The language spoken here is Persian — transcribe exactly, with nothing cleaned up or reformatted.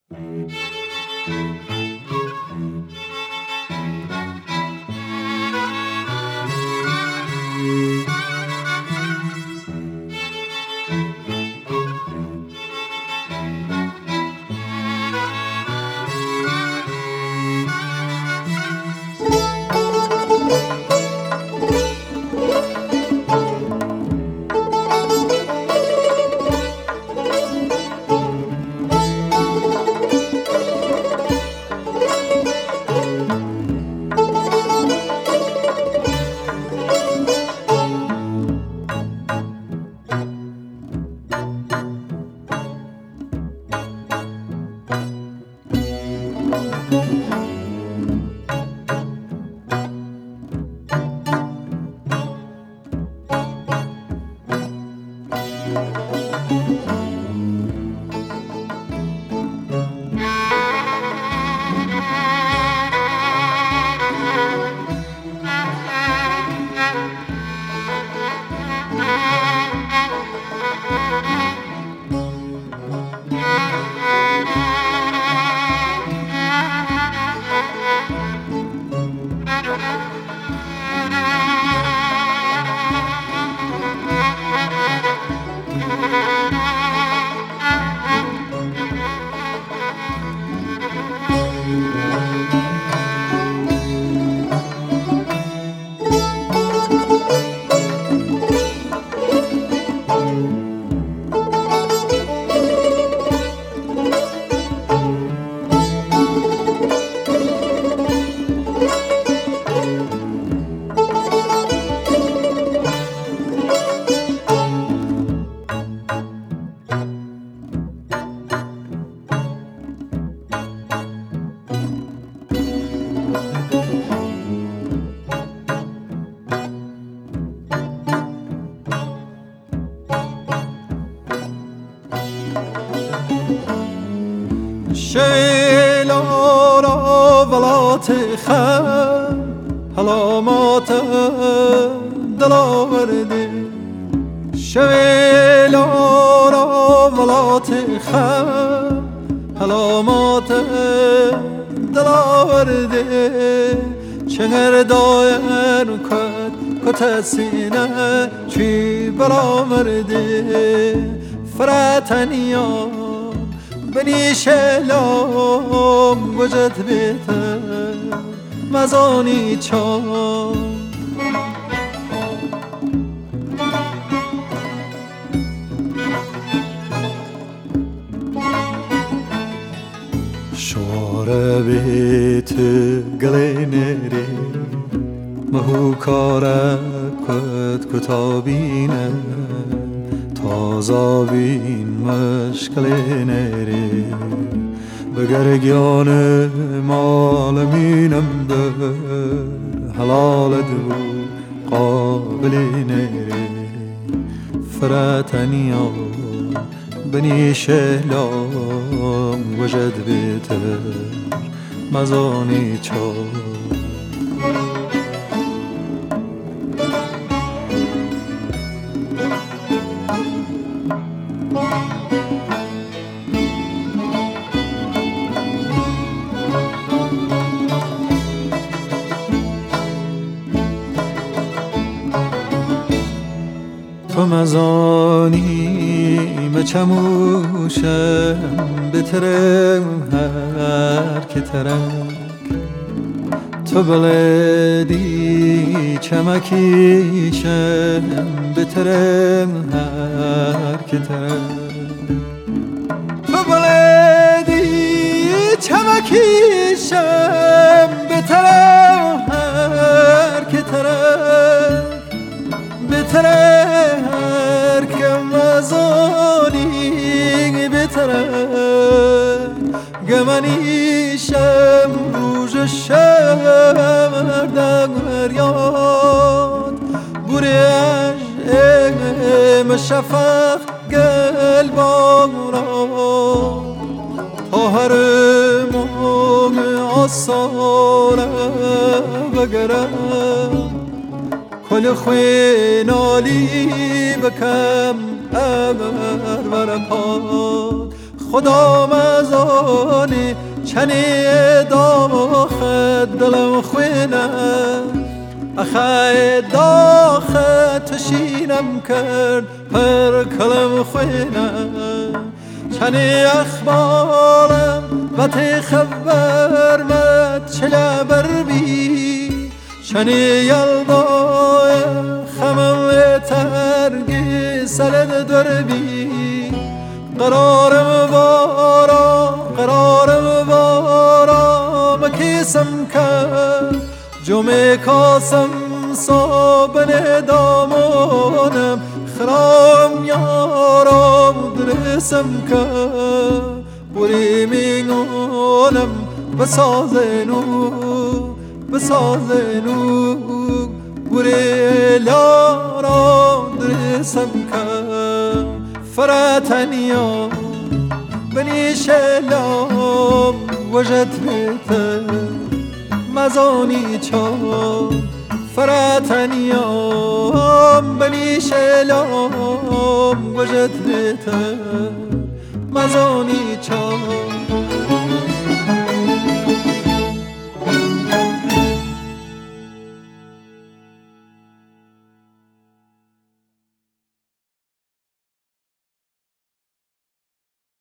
شیلارا ولات خم حلامات دل آورده شیلارا ولات خم حلامات دل آورده چنگر دایر کد کت سینه چی برآورده فراتنیا بنی شلام وجد بهتر مزانی چام شوار بیت گلینری مهو کار کت کتابینه تازه بین مشکل نری بگرگیان مال مینم در حلال دو قابل نری فراتنیا بنی شهلام وجد بیتر مزانی چار تو مزانی مچموشم بترم هر که ترک تو بلدی چمکیشم بترم هر که ترک تو بلدی چمکیشم بترم هر که ترک بترم هر که مزانی بترم گمانیشم روز شب دریاد بوریش ام شفق گل بارا تا هر موم آسانه بگرم کل خوی نالی بکم امر ورپاد خدا مزار چنی داخل دلم خوینه اخای داخل تشینم کرد پر کلم خوینه چنی اخبارم و تی خبر مد چلا بر بی چنی یلدای خمم ترگی سلد دربی قرارم بارا قرارم بارا مکیسم که جمعه کاسم صابن دامانم خرام یارم درسم که بوری میگونم بسازنو بسازنو بوری لارا درسم که فراتنیا بني شلام وجدت بيته مزاني چا فراتنیا بني شلام وجدت بيته مزاني چا